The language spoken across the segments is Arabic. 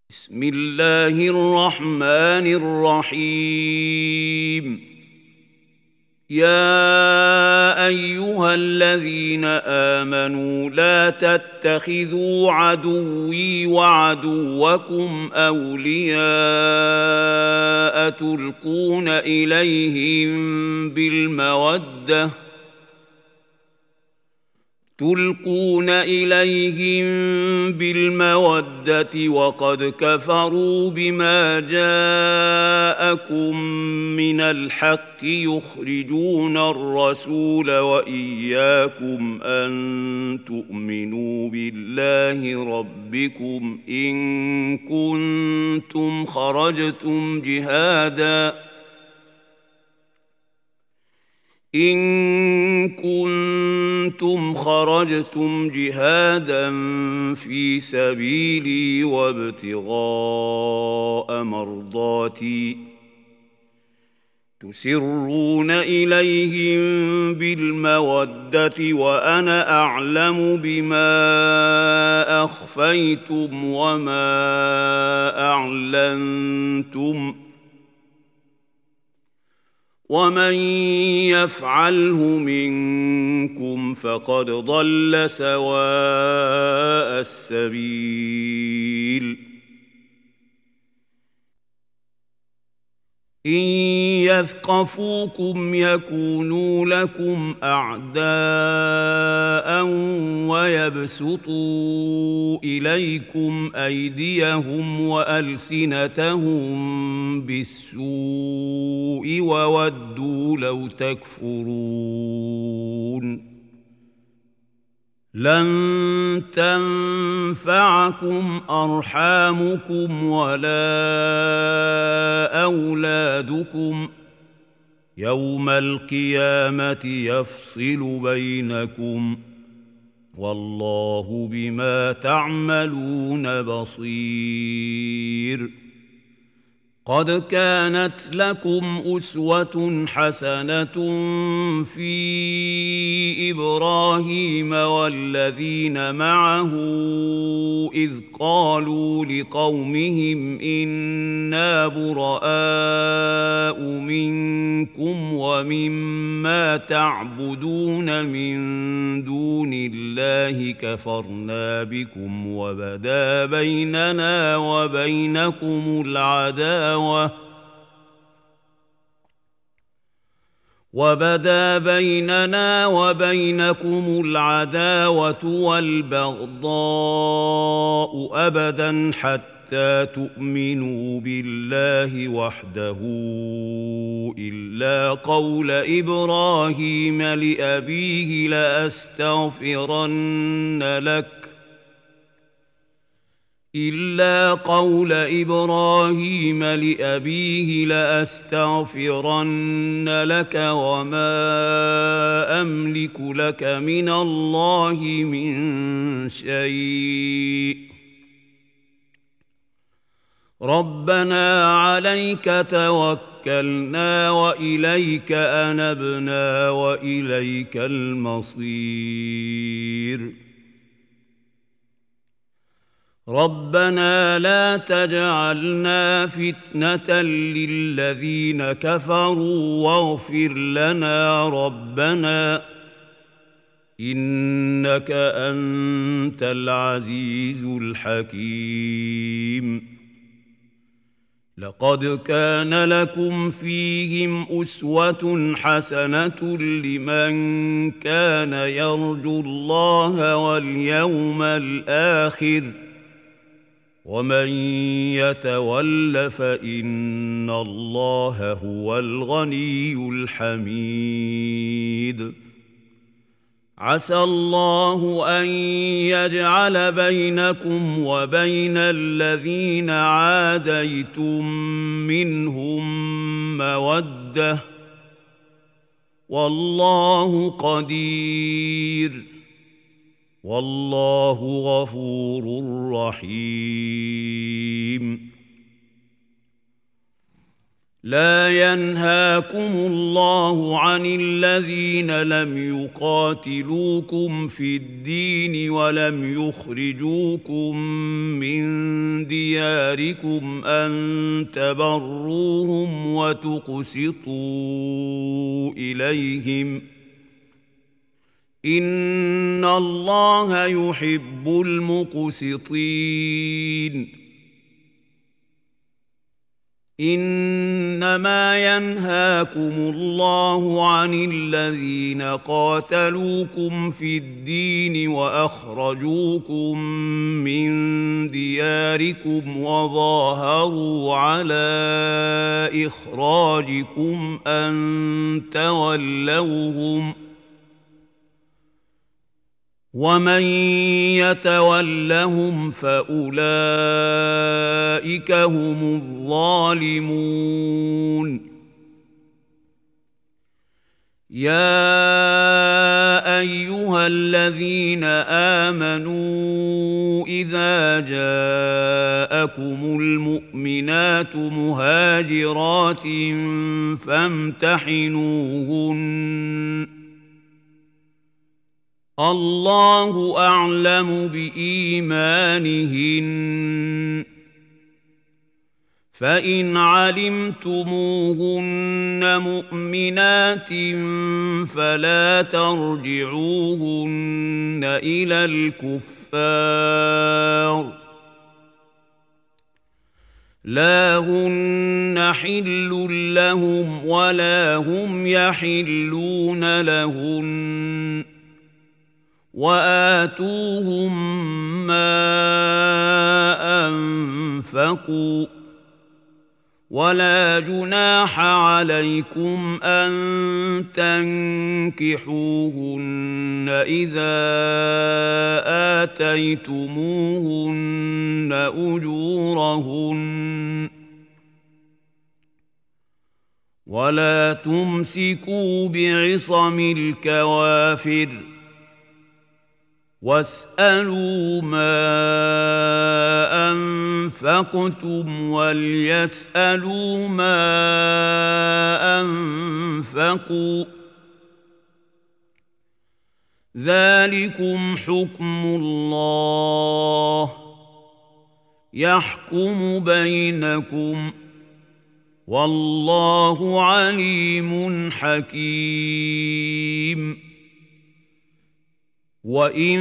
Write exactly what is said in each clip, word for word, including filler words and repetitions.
بسم الله الرحمن الرحيم يا أيها الذين آمنوا لا تتخذوا عدوي وعدوكم أولياء تلقون إليهم بالمودة تلقون إليهم بالمودة وقد كفروا بما جاءكم من الحق يخرجون الرسول وإياكم أن تؤمنوا بالله ربكم إن كنتم خرجتم جهاداً إن كنتم خرجتم جهادا في سبيلي وابتغاء مرضاتي تسرون إليهم بالمودة وأنا أعلم بما أخفيتم وما أعلنتم ومن يفعله منكم فقد ضل سواء السبيل إن يثقفوكم يكونوا لكم أعداء ويبسطوا إليكم أيديهم وألسنتهم بالسوء وودوا لو تكفرون لن تنفعكم أرحامكم ولا أولادكم يوم القيامة يفصل بينكم والله بما تعملون بصير قد كانت لكم أسوة حسنة في إبراهيم والذين معه إذ قالوا لقومهم إنا براء منكم ومما تعبدون من دون الله كفرنا بكم وبدا بيننا وبينكم العداوة وبدا بيننا وبينكم العداوة والبغضاء أبدا حتى تؤمنوا بالله وحده إلا قول إبراهيم لأبيه لأستغفرن لك إلا قول إبراهيم لأبيه لأستغفرن لك وما أملك لك من الله من شيء ربنا عليك توكلنا وإليك أنبنا وإليك المصير ربنا لا تجعلنا فتنة للذين كفروا واغفر لنا ربنا إنك أنت العزيز الحكيم لقد كان لكم فيهم أسوة حسنة لمن كان يرجو الله واليوم الآخر ومن يتول فإن الله هو الغني الحميد عسى الله أن يجعل بينكم وبين الذين عاديتم منهم مودة والله قدير والله غفور رحيم لا ينهاكم الله عن الذين لم يقاتلوكم في الدين ولم يخرجوكم من دياركم أن تبروهم وتقسطوا إليهم إن الله يحب المقسطين. إنما ينهاكم الله عن الذين قاتلوكم في الدين وأخرجوكم من دياركم وظاهروا على إخراجكم أن تولوهم ومن يتولهم فأولئك هم الظالمون. يا أيها الذين آمنوا إذا جاءكم المؤمنات مهاجرات فامتحنوهن الله أعلم بإيمانهن فإن علمتموهن مؤمنات فلا ترجعوهن إلى الكفار لا هن حل لهم ولا هم يحلون لهن وآتوهم ما أنفقوا ولا جناح عليكم أن تنكحوهن إذا آتيتموهن أجورهن ولا تمسكوا بعصم الكوافر واسألوا ما أنفقتم وليسألوا ما أنفقوا ذلكم حكم الله يحكم بينكم والله عليم حكيم. وإن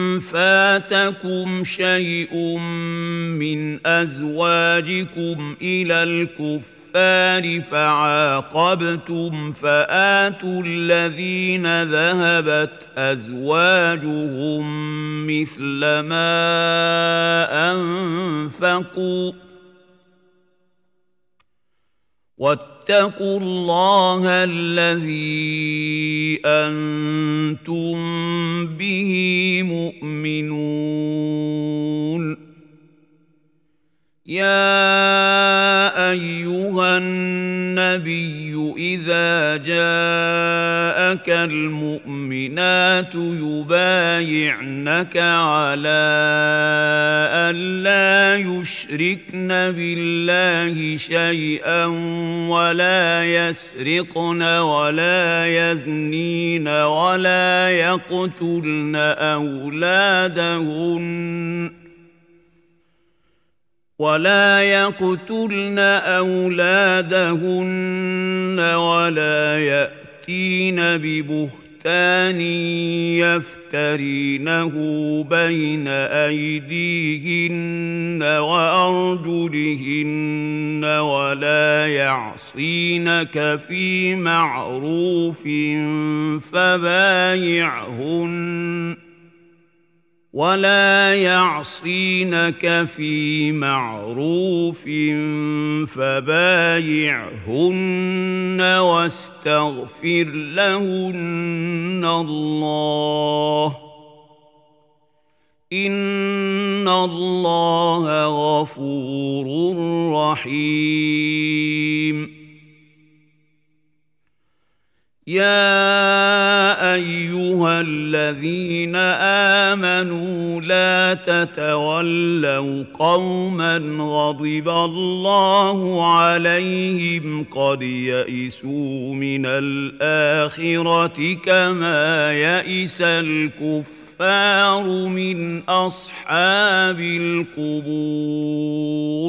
فاتكم شيء من أزواجكم إلى الكفار فعاقبتم فآتوا الذين ذهبت أزواجهم مثل ما أنفقوا واتقوا الله الذي أنتم به مؤمنون. يا أيها النبي إذا جاءك المؤمنات يبايعنك على أن لا يشركن بالله شيئا ولا يسرقن ولا يزنين ولا يقتلن أولادهن ولا يقتلن أولادهن ولا يأتين ببهتان يفترينه بين أيديهن وأرجلهن ولا يعصينك في معروف فبايعهن ولا يعصينك في معروف فبايعهن واستغفر لهن الله إن الله غفور رحيم. يا أيها الذين آمنوا لا تتولوا قوما غضب الله عليهم قد يئسوا من الآخرة كما يئس الكفار من أصحاب القبور.